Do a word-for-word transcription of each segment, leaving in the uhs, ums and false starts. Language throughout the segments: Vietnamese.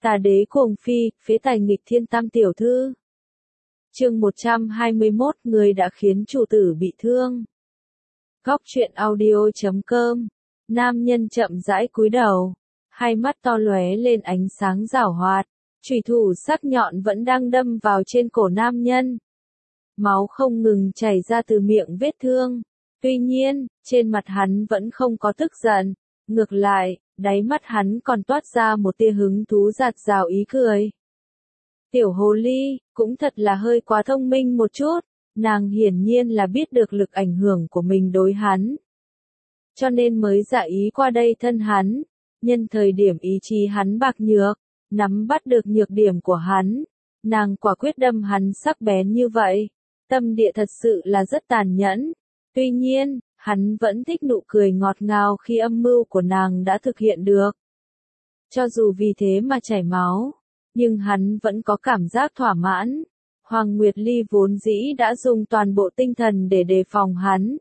Tà đế cuồng phi, phế tài nghịch thiên tam tiểu thư. Chương một trăm hai mươi mốt, người đã khiến chủ tử bị thương. Góc truyện audio chấm com. Nam nhân chậm rãi cúi đầu, hai mắt to lóe lên ánh sáng giảo hoạt, chùy thủ sắc nhọn vẫn đang đâm vào trên cổ nam nhân. Máu không ngừng chảy ra từ miệng vết thương. Tuy nhiên, trên mặt hắn vẫn không có tức giận, ngược lại, đáy mắt hắn còn toát ra một tia hứng thú giạt rào ý cười. Tiểu hồ ly, cũng thật là hơi quá thông minh một chút, nàng hiển nhiên là biết được lực ảnh hưởng của mình đối hắn. Cho nên mới dạ ý qua đây thân hắn, nhân thời điểm ý chí hắn bạc nhược, nắm bắt được nhược điểm của hắn, nàng quả quyết đâm hắn sắc bén như vậy, tâm địa thật sự là rất tàn nhẫn. Tuy nhiên, hắn vẫn thích nụ cười ngọt ngào khi âm mưu của nàng đã thực hiện được. Cho dù vì thế mà chảy máu, nhưng hắn vẫn có cảm giác thỏa mãn. Hoàng Nguyệt Ly vốn dĩ đã dùng toàn bộ tinh thần để đề phòng hắn.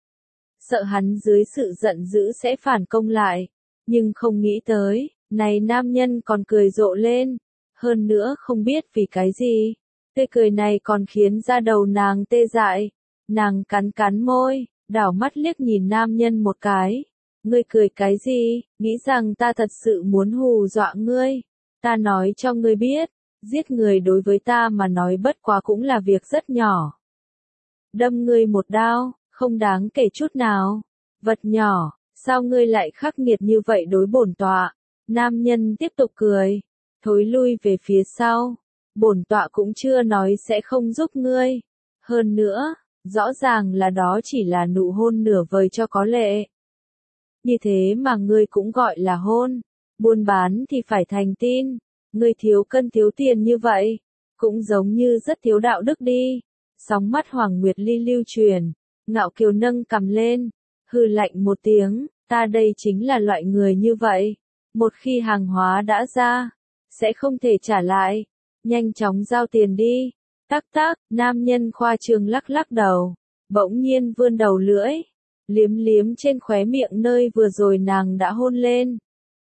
Sợ hắn dưới sự giận dữ sẽ phản công lại, nhưng không nghĩ tới, này nam nhân còn cười rộ lên, hơn nữa không biết vì cái gì, tươi cười này còn khiến da đầu nàng tê dại. Nàng cắn cắn môi, đảo mắt liếc nhìn nam nhân một cái. Ngươi cười cái gì, nghĩ rằng ta thật sự muốn hù dọa ngươi. Ta nói cho ngươi biết, giết người đối với ta mà nói bất quá cũng là việc rất nhỏ. Đâm ngươi một đao, không đáng kể chút nào. Vật nhỏ, sao ngươi lại khắc nghiệt như vậy đối bổn tọa? Nam nhân tiếp tục cười, thối lui về phía sau. Bổn tọa cũng chưa nói sẽ không giúp ngươi. Hơn nữa, rõ ràng là đó chỉ là nụ hôn nửa vời cho có lệ. Như thế mà ngươi cũng gọi là hôn, buôn bán thì phải thành tin, ngươi thiếu cân thiếu tiền như vậy, cũng giống như rất thiếu đạo đức đi. Sóng mắt Hoàng Nguyệt Ly lưu truyền, ngạo kiều nâng cằm lên, hừ lạnh một tiếng, ta đây chính là loại người như vậy, một khi hàng hóa đã ra, sẽ không thể trả lại, nhanh chóng giao tiền đi. Tắc tắc, nam nhân khoa trương lắc lắc đầu, bỗng nhiên vươn đầu lưỡi, liếm liếm trên khóe miệng nơi vừa rồi nàng đã hôn lên.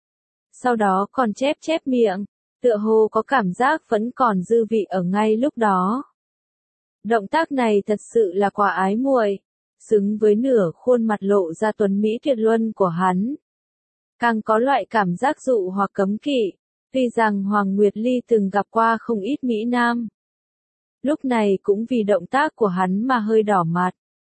Sau đó còn chép chép miệng, tựa hồ có cảm giác vẫn còn dư vị ở ngay lúc đó. Động tác này thật sự là quá ái muội, xứng với nửa khuôn mặt lộ ra tuấn mỹ tuyệt luân của hắn. Càng có loại cảm giác dụ hoặc cấm kỵ, tuy rằng Hoàng Nguyệt Ly từng gặp qua không ít mỹ nam. Lúc này cũng vì động tác của hắn mà hơi đỏ mặt.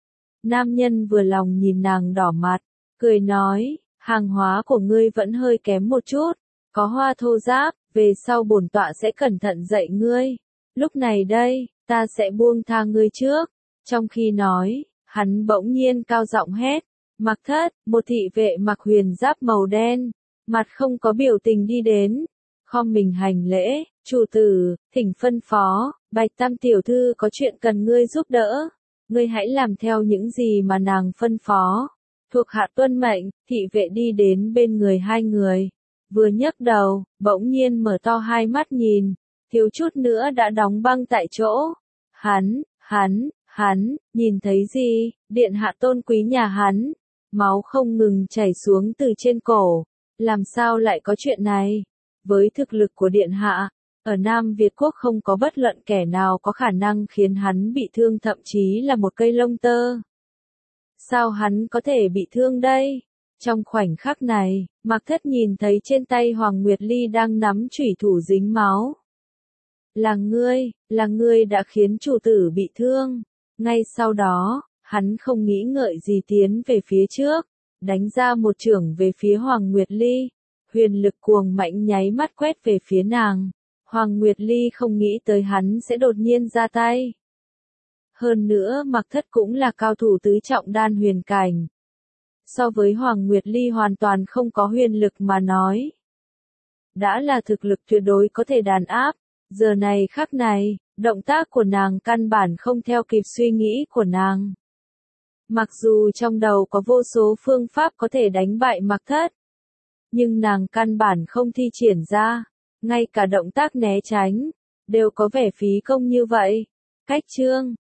Nam nhân vừa lòng nhìn nàng đỏ mặt, cười nói, hàng hóa của ngươi vẫn hơi kém một chút, có hoa thô giáp, về sau bổn tọa sẽ cẩn thận dạy ngươi. Lúc này đây, ta sẽ buông tha ngươi trước. Trong khi nói, hắn bỗng nhiên cao giọng hét, Mặc Thất, một thị vệ mặc huyền giáp màu đen, mặt không có biểu tình đi đến, khom mình hành lễ, chủ tử, thỉnh phân phó, Bạch Tam tiểu thư có chuyện cần ngươi giúp đỡ, ngươi hãy làm theo những gì mà nàng phân phó. Thuộc hạ tuân mệnh, thị vệ đi đến bên người hai người, vừa nhấc đầu, bỗng nhiên mở to hai mắt nhìn, thiếu chút nữa đã đóng băng tại chỗ. Hắn, hắn, hắn, nhìn thấy gì, điện hạ tôn quý nhà hắn, máu không ngừng chảy xuống từ trên cổ, làm sao lại có chuyện này? Với thực lực của điện hạ, ở Nam Việt Quốc không có bất luận kẻ nào có khả năng khiến hắn bị thương, thậm chí là một cây lông tơ. Sao hắn có thể bị thương đây? Trong khoảnh khắc này, Mạc Thất nhìn thấy trên tay Hoàng Nguyệt Ly đang nắm chủy thủ dính máu. Là ngươi, là ngươi đã khiến chủ tử bị thương. Ngay sau đó, hắn không nghĩ ngợi gì tiến về phía trước, đánh ra một chưởng về phía Hoàng Nguyệt Ly. Huyền lực cuồng mạnh nháy mắt quét về phía nàng. Hoàng Nguyệt Ly không nghĩ tới hắn sẽ đột nhiên ra tay. Hơn nữa Mạc Thất cũng là cao thủ tứ trọng đan huyền cảnh. So với Hoàng Nguyệt Ly hoàn toàn không có huyền lực mà nói. Đã là thực lực tuyệt đối có thể đàn áp, giờ này khắc này, động tác của nàng căn bản không theo kịp suy nghĩ của nàng. Mặc dù trong đầu có vô số phương pháp có thể đánh bại Mạc Thất, nhưng nàng căn bản không thi triển ra, ngay cả động tác né tránh, đều có vẻ phí công như vậy. Cách chương,